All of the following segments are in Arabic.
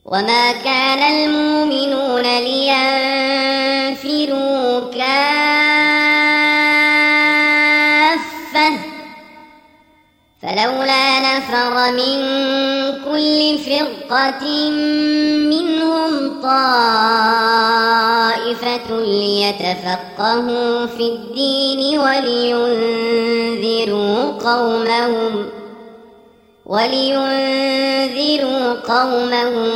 وما كان المؤمنون لينفروا كافة فلولا نفر من كل فرقة منهم طائفة ليتفقهوا في الدين ولينذروا قومهم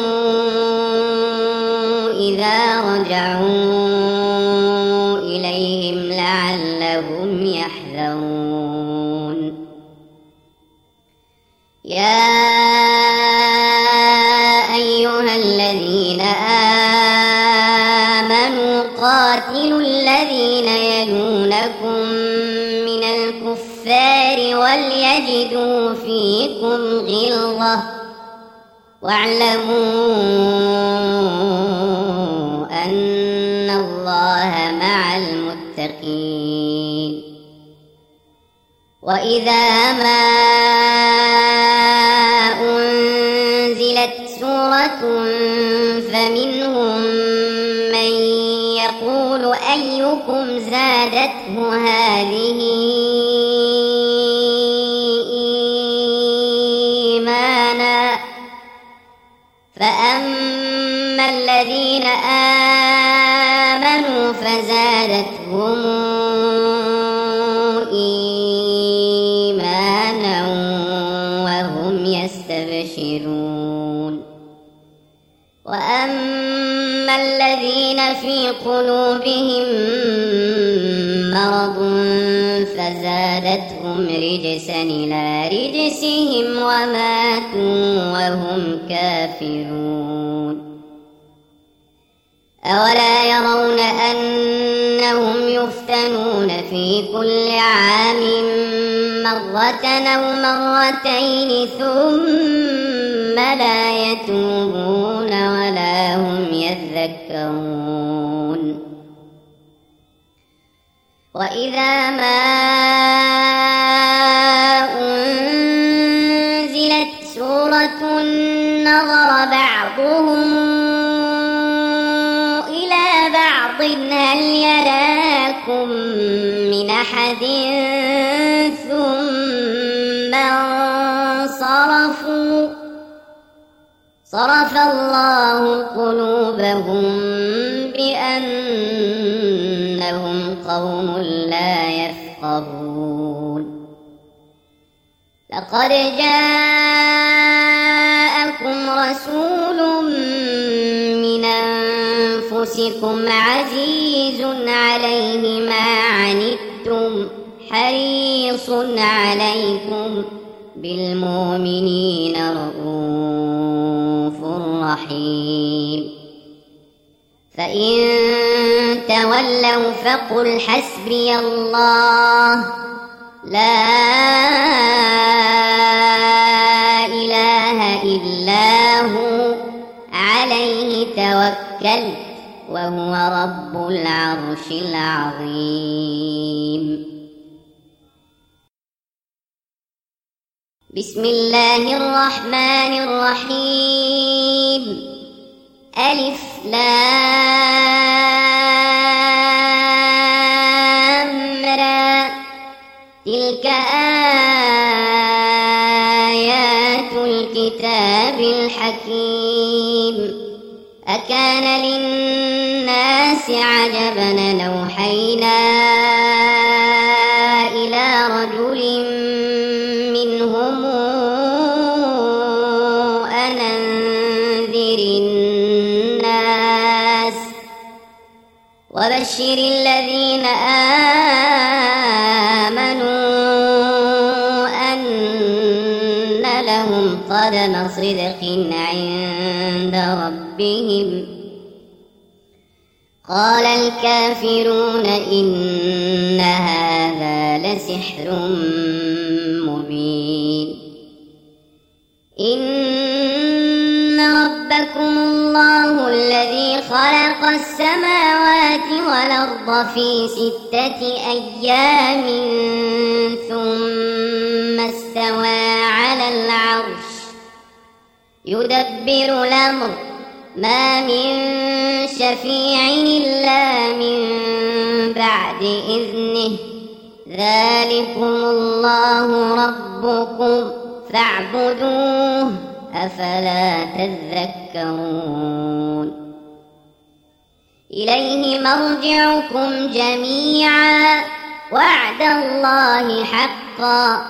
إذا رجعوا إليهم لعلهم يحذرون. يا أيها الذين آمنوا قاتلوا الذين يلونكم من الكفار وليجدوا فيكم غلظة واعلموا أن الله مع المتقين. وإذا ما أنزلت سورة فمنهم من يقول أيكم زادته هذه إيمانا فأما الذين آمنوا فزادتهم إيمانا وهم يستبشرون. وأما الذين في قلوبهم مرض فزادتهم رجسا إلى رجسهم وماتوا وهم كافرون. أولا يرون أنهم يفتنون في كل عام مرة أو مرتين ثم لا يتوبون ولا هم يذكرون. وإذا ما أنزلت سورة نظر بعضهم إلى بعض هل يراكم من أحد ثم انصرفوا صرف الله قلوبهم بأنهم قوم لا يفقهون. لقد جاءكم رسول من أنفسكم عزيز عليه ما عنتم حريص عليكم بالمؤمنين رؤوف رحيم. فإن تولوا فقل حسبي الله لا إله إلا هو عليه توكلت وهو رب العرش العظيم. بسم الله الرحمن الرحيم. ألف لام را تلك آيات الكتاب الحكيم. أكان للناس عجبا أن أوحينا إلى رجل منهم أن أنذر الناس وبشر الذين آمنوا أن لهم قدم صدق عند ربهم. قال الكافرون إن هذا لسحر مبين. إن ربكم الله الذي خلق السماوات والأرض في 6 أيام ثم استوى على العرش يدبر الأمر ما من شفيع إلا من بعد إذنه ذلكم الله ربكم فاعبدوه أفلا تذكرون إليه مرجعكم جميعا وعد الله حقا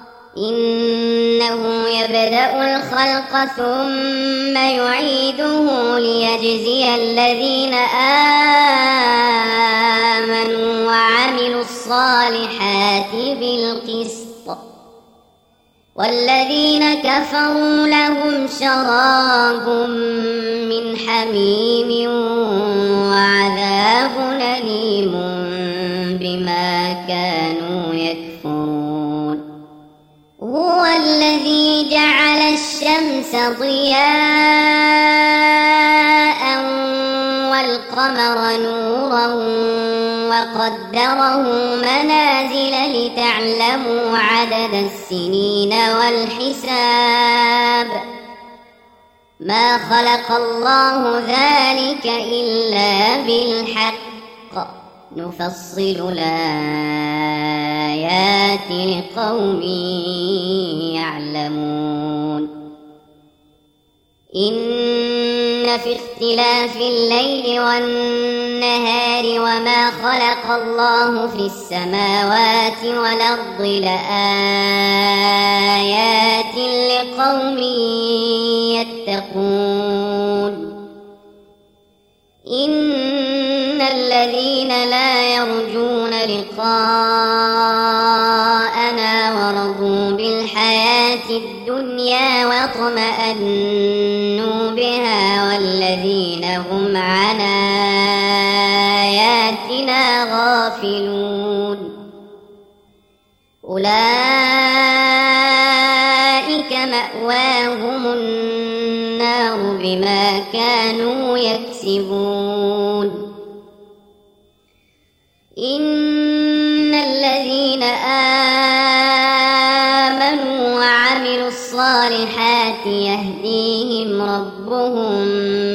إنه يبدأ الخلق ثم يعيده ليجزي الذين آمنوا وعملوا الصالحات بالقسط والذين كفروا لهم شراب من حميم وعذاب أليم بما كانوا يكفرون هو الذي جعل الشمس ضياء والقمر نورا وقدره منازل لتعلموا عدد السنين والحساب ما خلق الله ذلك إلا بالحق نفصل الآيات لقوم يعلمون إن في اختلاف الليل والنهار وما خلق الله في السماوات والأرض لآيات لقوم يتقون إن الذين لا يرجون لقاءنا ورضوا بالحياة الدنيا واطمأنوا بها والذين هم عن آياتنا غافلون أولئك مأواهم النار بما كانوا يكسبون إن الذين آمنوا وعملوا الصالحات يهديهم ربهم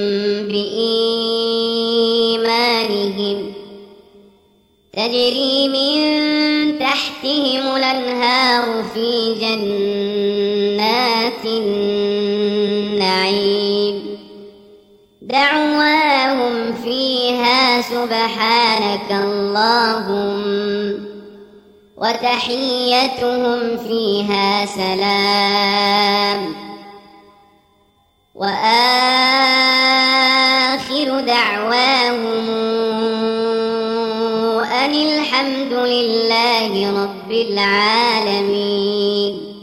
بإيمانهم تجري من تحتهم الأنهار في جنات النعيم دعواهم فيها سبحانك اللهم وتحيتهم فيها سلام وآخر دعواهم أن الحمد لله رب العالمين.